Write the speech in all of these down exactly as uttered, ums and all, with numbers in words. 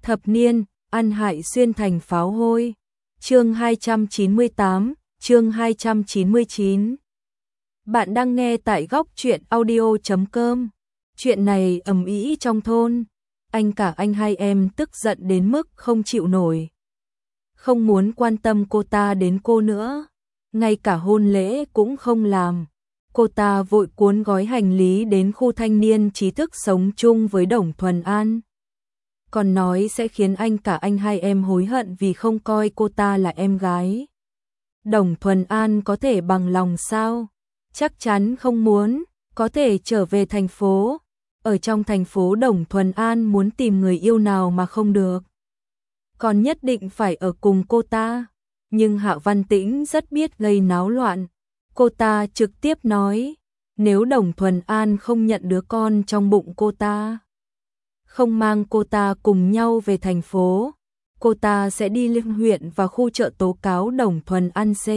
Thập niên, ăn hại xuyên thành pháo hôi. Chương hai trăm chín mươi tám, chương hai trăm chín mươi chín. Bạn đang nghe tại góc truyện audio chấm com. Chuyện này ầm ĩ trong thôn, anh cả anh hai em tức giận đến mức không chịu nổi. Không muốn quan tâm cô ta đến cô nữa, ngay cả hôn lễ cũng không làm. Cô ta vội cuốn gói hành lý đến khu thanh niên trí thức sống chung với Đồng Thuần An. Còn nói sẽ khiến anh cả anh hai em hối hận vì không coi cô ta là em gái. Đồng Thuần An có thể bằng lòng sao? Chắc chắn không muốn, có thể trở về thành phố. Ở trong thành phố Đồng Thuần An muốn tìm người yêu nào mà không được. Còn nhất định phải ở cùng cô ta. Nhưng Hạ Văn Tĩnh rất biết gây náo loạn. Cô ta trực tiếp nói, nếu Đồng Thuần An không nhận đứa con trong bụng cô ta, không mang cô ta cùng nhau về thành phố, cô ta sẽ đi liên huyện và khu chợ tố cáo Đồng Thuần An C.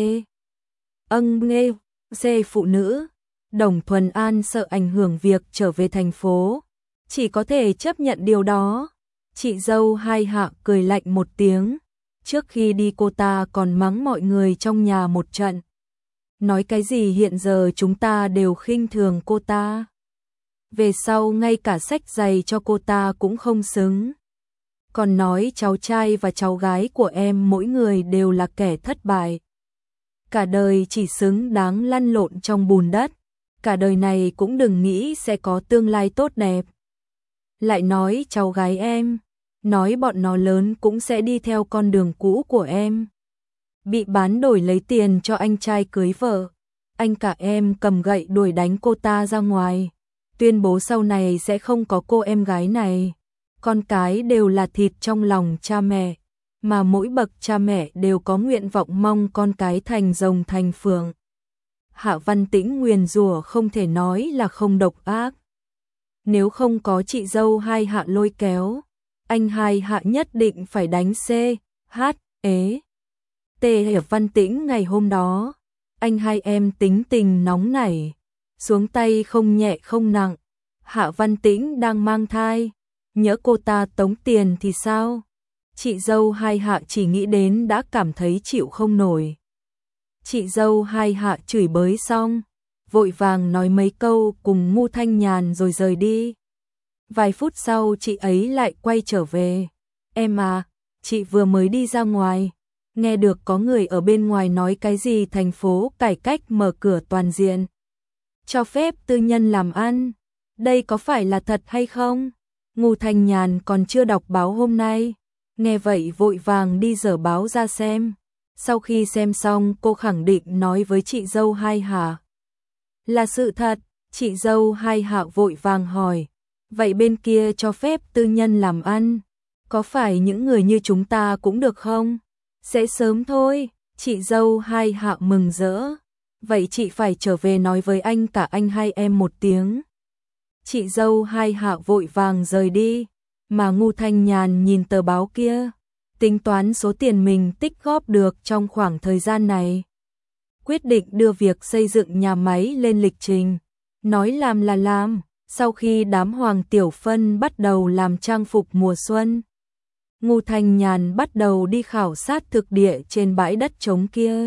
Âng nghe, C phụ nữ. Đồng Thuần An sợ ảnh hưởng việc trở về thành phố, chỉ có thể chấp nhận điều đó. Chị dâu hai Hạ cười lạnh một tiếng, trước khi đi cô ta còn mắng mọi người trong nhà một trận. Nói cái gì hiện giờ chúng ta đều khinh thường cô ta. Về sau ngay cả xách giày cho cô ta cũng không xứng. Còn nói cháu trai và cháu gái của em mỗi người đều là kẻ thất bại. Cả đời chỉ xứng đáng lăn lộn trong bùn đất. Cả đời này cũng đừng nghĩ sẽ có tương lai tốt đẹp. Lại nói cháu gái em, nói bọn nó lớn cũng sẽ đi theo con đường cũ của em. Bị bán đổi lấy tiền cho anh trai cưới vợ. Anh cả em cầm gậy đuổi đánh cô ta ra ngoài, tuyên bố sau này sẽ không có cô em gái này. Con cái đều là thịt trong lòng cha mẹ, mà mỗi bậc cha mẹ đều có nguyện vọng mong con cái thành rồng thành phượng. Hạ Văn Tĩnh nguyền rủa không thể nói là không độc ác. Nếu không có chị dâu hai Hạ lôi kéo, anh hai Hạ nhất định phải đánh C, H, ế. T. Hạ Văn Tĩnh ngày hôm đó, anh hai em tính tình nóng nảy, xuống tay không nhẹ không nặng. Hạ Văn Tĩnh đang mang thai, nhỡ cô ta tống tiền thì sao? Chị dâu hai Hạ chỉ nghĩ đến đã cảm thấy chịu không nổi. Chị dâu hai Hạ chửi bới xong, vội vàng nói mấy câu cùng Ngu Thanh Nhàn rồi rời đi. Vài phút sau chị ấy lại quay trở về. Em à, chị vừa mới đi ra ngoài, nghe được có người ở bên ngoài nói cái gì thành phố cải cách mở cửa toàn diện, cho phép tư nhân làm ăn. Đây có phải là thật hay không? Ngu Thanh Nhàn còn chưa đọc báo hôm nay, nghe vậy vội vàng đi dở báo ra xem. Sau khi xem xong cô khẳng định nói với chị dâu hai Hạ là sự thật. Chị dâu hai Hạ vội vàng hỏi, vậy bên kia cho phép tư nhân làm ăn, có phải những người như chúng ta cũng được không? Sẽ sớm thôi. Chị dâu hai Hạ mừng rỡ, vậy chị phải trở về nói với anh cả anh hai em một tiếng. Chị dâu hai Hạ vội vàng rời đi, mà Ngu Thanh Nhàn nhìn tờ báo kia, tính toán số tiền mình tích góp được trong khoảng thời gian này, quyết định đưa việc xây dựng nhà máy lên lịch trình. Nói làm là làm. Sau khi đám Hoàng Tiểu Phân bắt đầu làm trang phục mùa xuân, Ngu Thanh Nhàn bắt đầu đi khảo sát thực địa trên bãi đất trống kia,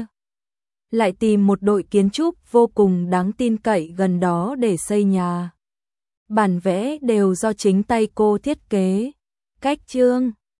lại tìm một đội kiến trúc vô cùng đáng tin cậy gần đó để xây nhà. Bản vẽ đều do chính tay cô thiết kế. Cách chương